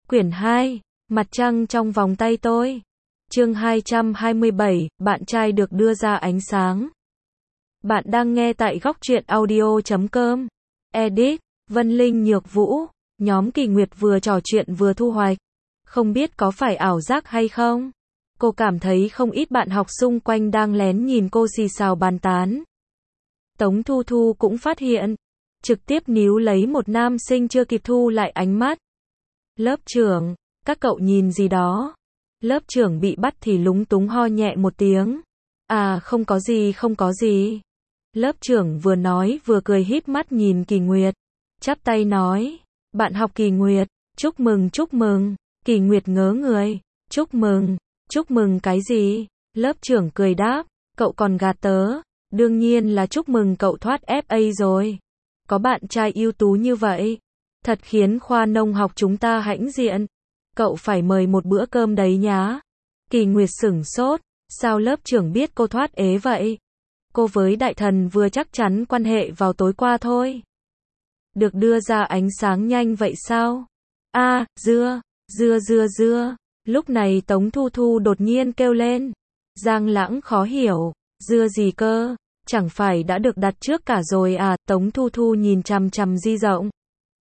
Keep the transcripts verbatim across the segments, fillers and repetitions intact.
Quyển hai, Mặt trăng trong vòng tay tôi. Chương hai trăm hai mươi bảy, bạn trai được đưa ra ánh sáng. Bạn đang nghe tại góc truyện audio chấm com. Edit, Vân Linh Nhược Vũ. Nhóm Kỳ Nguyệt vừa trò chuyện vừa thu hoạch. Không biết có phải ảo giác hay không? Cô cảm thấy không ít bạn học xung quanh đang lén nhìn cô xì xào bàn tán. Tống Thu Thu cũng phát hiện. Trực tiếp níu lấy một nam sinh chưa kịp thu lại ánh mắt. Lớp trưởng, các cậu nhìn gì đó? Lớp trưởng bị bắt thì lúng túng ho nhẹ một tiếng. À không có gì không có gì. Lớp trưởng vừa nói vừa cười híp mắt nhìn Kỳ Nguyệt. Chắp tay nói. Bạn học Kỳ Nguyệt, chúc mừng chúc mừng. Kỳ Nguyệt ngớ người. Chúc mừng, chúc mừng cái gì? Lớp trưởng cười đáp. Cậu còn gạt tớ. Đương nhiên là chúc mừng cậu thoát ép a rồi. Có bạn trai ưu tú như vậy. Thật khiến khoa nông học chúng ta hãnh diện. Cậu phải mời một bữa cơm đấy nhá. Kỳ Nguyệt sửng sốt. Sao lớp trưởng biết cô thoát ế vậy? Cô với đại thần vừa chắc chắn quan hệ vào tối qua thôi. Được đưa ra ánh sáng nhanh vậy sao? A, à, dưa, dưa dưa dưa. Lúc này Tống Thu Thu đột nhiên kêu lên. Giang Lãng khó hiểu. Dưa gì cơ? Chẳng phải đã được đặt trước cả rồi à? Tống Thu Thu nhìn chằm chằm Di Rộng.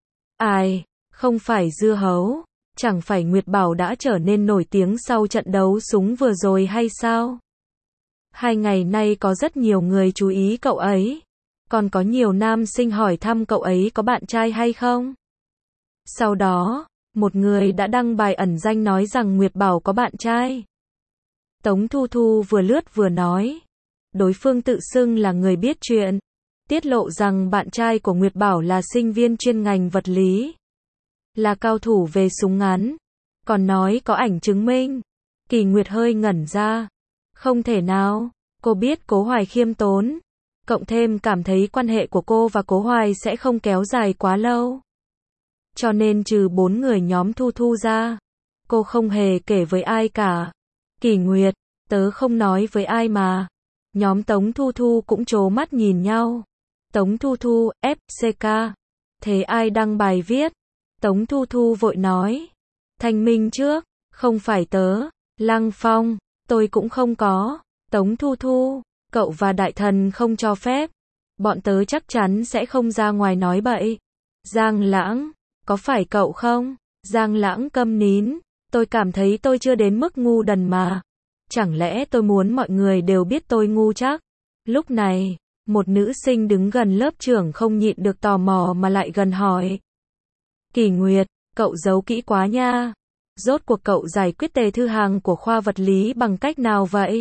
Ai? Không phải dưa hấu. Chẳng phải Nguyệt Bảo đã trở nên nổi tiếng sau trận đấu súng vừa rồi hay sao? Hai ngày nay có rất nhiều người chú ý cậu ấy. Còn có nhiều nam sinh hỏi thăm cậu ấy có bạn trai hay không? Sau đó, một người đã đăng bài ẩn danh nói rằng Nguyệt Bảo có bạn trai. Tống Thu Thu vừa lướt vừa nói. Đối phương tự xưng là người biết chuyện. Tiết lộ rằng bạn trai của Nguyệt Bảo là sinh viên chuyên ngành vật lý. Là cao thủ về súng ngắn. Còn nói có ảnh chứng minh. Kỳ Nguyệt hơi ngẩn ra. Không thể nào. Cô biết Cố Hoài khiêm tốn. Cộng thêm cảm thấy quan hệ của cô và Cố Hoài sẽ không kéo dài quá lâu. Cho nên trừ bốn người nhóm Thu Thu ra. Cô không hề kể với ai cả. Kỳ Nguyệt, tớ không nói với ai mà. Nhóm Tống Thu Thu cũng trố mắt nhìn nhau. Tống Thu Thu, ép xê ca. Thế ai đăng bài viết? Tống Thu Thu vội nói. Thanh minh trước, không phải tớ. Lăng Phong, tôi cũng không có. Tống Thu Thu, cậu và đại thần không cho phép. Bọn tớ chắc chắn sẽ không ra ngoài nói bậy. Giang Lãng, có phải cậu không? Giang Lãng câm nín. Tôi cảm thấy tôi chưa đến mức ngu đần mà. Chẳng lẽ tôi muốn mọi người đều biết tôi ngu chắc? Lúc này, một nữ sinh đứng gần lớp trưởng không nhịn được tò mò mà lại gần hỏi. Kỳ Nguyệt, cậu giấu kỹ quá nha. Rốt cuộc cậu giải quyết Tề Thư Hằng của khoa vật lý bằng cách nào vậy?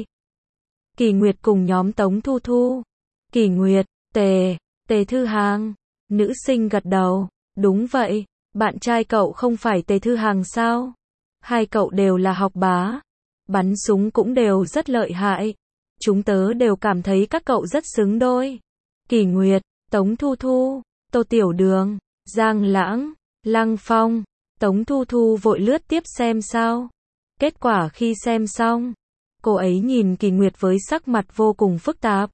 Kỳ Nguyệt cùng nhóm Tống Thu Thu. Kỳ Nguyệt, Tề, Tề Thư Hằng. Nữ sinh gật đầu. Đúng vậy, bạn trai cậu không phải Tề Thư Hằng sao? Hai cậu đều là học bá. Bắn súng cũng đều rất lợi hại. Chúng tớ đều cảm thấy các cậu rất xứng đôi. Kỳ Nguyệt, Tống Thu Thu, Tô Tiểu Đường, Giang Lãng, Lăng Phong. Tống Thu Thu vội lướt tiếp xem sao. Kết quả khi xem xong, cô ấy nhìn Kỳ Nguyệt với sắc mặt vô cùng phức tạp.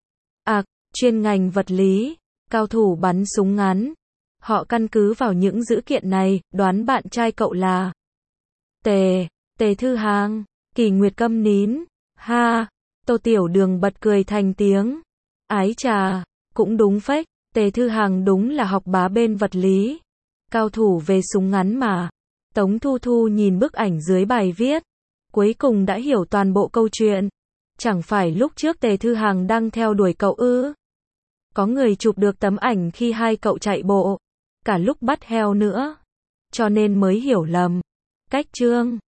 À, chuyên ngành vật lý, cao thủ bắn súng ngắn. Họ căn cứ vào những dữ kiện này, đoán bạn trai cậu là Tề, Tề Thư Hằng. Kỳ Nguyệt câm nín. Ha, Tô Tiểu Đường bật cười thành tiếng. Ái chà, cũng đúng phết, Tề Thư Hằng đúng là học bá bên vật lý. Cao thủ về súng ngắn mà. Tống Thu Thu nhìn bức ảnh dưới bài viết. Cuối cùng đã hiểu toàn bộ câu chuyện. Chẳng phải lúc trước Tề Thư Hằng đang theo đuổi cậu ư? Có người chụp được tấm ảnh khi hai cậu chạy bộ. Cả lúc bắt heo nữa. Cho nên mới hiểu lầm. Cách chương